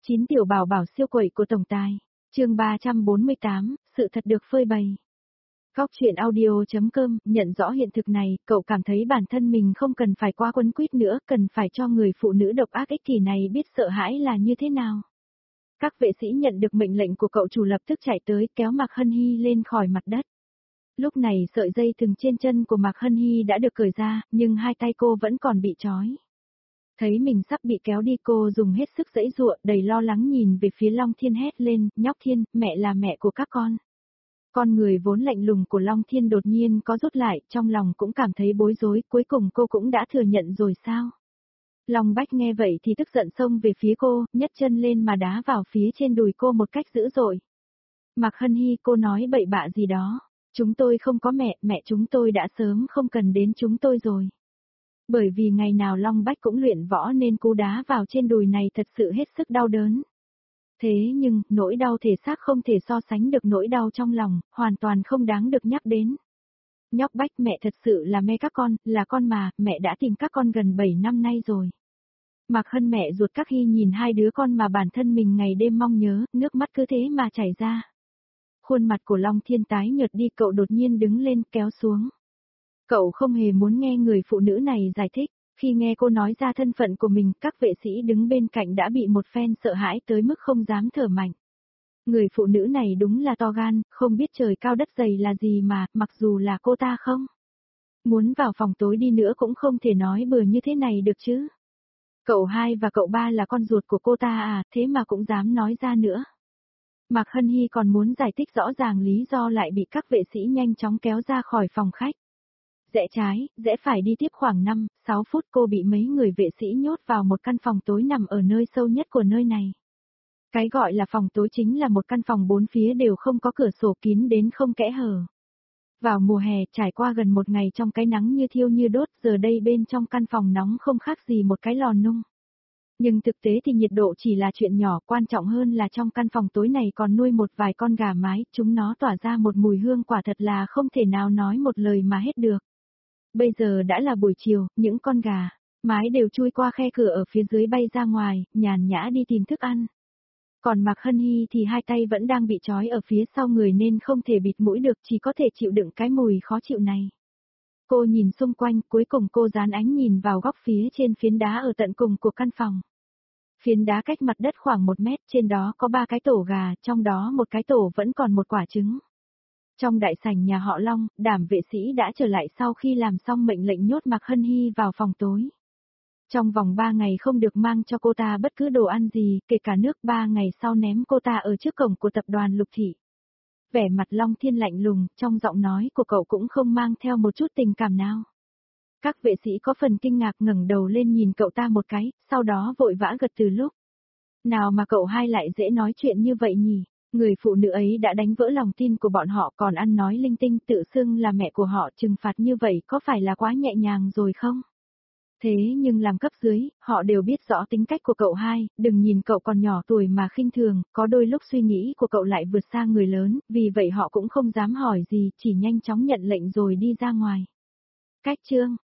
9 tiểu bảo bảo siêu quậy của tổng tài. Chương 348, sự thật được phơi bày. Góc truyện audio.com, nhận rõ hiện thực này, cậu cảm thấy bản thân mình không cần phải quá quấn quýt nữa, cần phải cho người phụ nữ độc ác ích kỷ này biết sợ hãi là như thế nào. Các vệ sĩ nhận được mệnh lệnh của cậu chủ lập tức chạy tới kéo Mạc Hân Hy lên khỏi mặt đất. Lúc này sợi dây thừng trên chân của Mạc Hân Hy đã được cởi ra, nhưng hai tay cô vẫn còn bị trói. Thấy mình sắp bị kéo đi, cô dùng hết sức giãy giụa, đầy lo lắng nhìn về phía Long Thiên hét lên, nhóc Thiên, mẹ là mẹ của các con. Con người vốn lạnh lùng của Long Thiên đột nhiên có rút lại, trong lòng cũng cảm thấy bối rối, cuối cùng cô cũng đã thừa nhận rồi sao? Long Bách nghe vậy thì tức giận xông về phía cô, nhấc chân lên mà đá vào phía trên đùi cô một cách dữ dội. Mạc Hân Hy, cô nói bậy bạ gì đó? Chúng tôi không có mẹ, mẹ chúng tôi đã sớm không cần đến chúng tôi rồi. Bởi vì ngày nào Long Bách cũng luyện võ nên cú đá vào trên đùi này thật sự hết sức đau đớn. Thế nhưng, nỗi đau thể xác không thể so sánh được nỗi đau trong lòng, hoàn toàn không đáng được nhắc đến. Nhóc Bách, mẹ thật sự là mê các con, là con mà, mẹ đã tìm các con gần 7 năm nay rồi. Mạc Hân mẹ ruột các Hy nhìn hai đứa con mà bản thân mình ngày đêm mong nhớ, nước mắt cứ thế mà chảy ra. Khuôn mặt của Long Thiên tái nhợt đi, cậu đột nhiên đứng lên kéo xuống. Cậu không hề muốn nghe người phụ nữ này giải thích, khi nghe cô nói ra thân phận của mình, các vệ sĩ đứng bên cạnh đã bị một phen sợ hãi tới mức không dám thở mạnh. Người phụ nữ này đúng là to gan, không biết trời cao đất dày là gì mà, mặc dù là cô ta không muốn vào phòng tối đi nữa cũng không thể nói bừa như thế này được chứ. Cậu hai và cậu ba là con ruột của cô ta à, thế mà cũng dám nói ra nữa. Mạc Hân Hy còn muốn giải thích rõ ràng lý do lại bị các vệ sĩ nhanh chóng kéo ra khỏi phòng khách. Rẽ trái, rẽ phải đi tiếp khoảng 5-6 phút cô bị mấy người vệ sĩ nhốt vào một căn phòng tối nằm ở nơi sâu nhất của nơi này. Cái gọi là phòng tối chính là một căn phòng bốn phía đều không có cửa sổ, kín đến không kẽ hở. Vào mùa hè, trải qua gần một ngày trong cái nắng như thiêu như đốt, giờ đây bên trong căn phòng nóng không khác gì một cái lò nung. Nhưng thực tế thì nhiệt độ chỉ là chuyện nhỏ, quan trọng hơn là trong căn phòng tối này còn nuôi một vài con gà mái, chúng nó tỏa ra một mùi hương quả thật là không thể nào nói một lời mà hết được. Bây giờ đã là buổi chiều, những con gà mái đều chui qua khe cửa ở phía dưới bay ra ngoài, nhàn nhã đi tìm thức ăn. Còn Mạc Hân Hy thì hai tay vẫn đang bị trói ở phía sau người nên không thể bịt mũi được, chỉ có thể chịu đựng cái mùi khó chịu này. Cô nhìn xung quanh, cuối cùng cô dán ánh nhìn vào góc phía trên phiến đá ở tận cùng của căn phòng. Phiến đá cách mặt đất khoảng 1 mét, trên đó có 3 cái tổ gà, trong đó một cái tổ vẫn còn một quả trứng. Trong đại sảnh nhà họ Long, Đảm vệ sĩ đã trở lại sau khi làm xong mệnh lệnh nhốt Mạc Hân Hy vào phòng tối. Trong vòng 3 ngày không được mang cho cô ta bất cứ đồ ăn gì, kể cả nước, 3 ngày sau ném cô ta ở trước cổng của tập đoàn Lục Thị. Vẻ mặt Long Thiên lạnh lùng, trong giọng nói của cậu cũng không mang theo một chút tình cảm nào. Các vệ sĩ có phần kinh ngạc ngẩng đầu lên nhìn cậu ta một cái, sau đó vội vã gật từ lúc. Nào mà cậu hai lại dễ nói chuyện như vậy nhỉ? Người phụ nữ ấy đã đánh vỡ lòng tin của bọn họ, còn ăn nói linh tinh, tự xưng là mẹ của họ, trừng phạt như vậy có phải là quá nhẹ nhàng rồi không? Thế nhưng làm cấp dưới, họ đều biết rõ tính cách của cậu hai, đừng nhìn cậu còn nhỏ tuổi mà khinh thường, có đôi lúc suy nghĩ của cậu lại vượt xa người lớn, vì vậy họ cũng không dám hỏi gì, chỉ nhanh chóng nhận lệnh rồi đi ra ngoài. Cách chương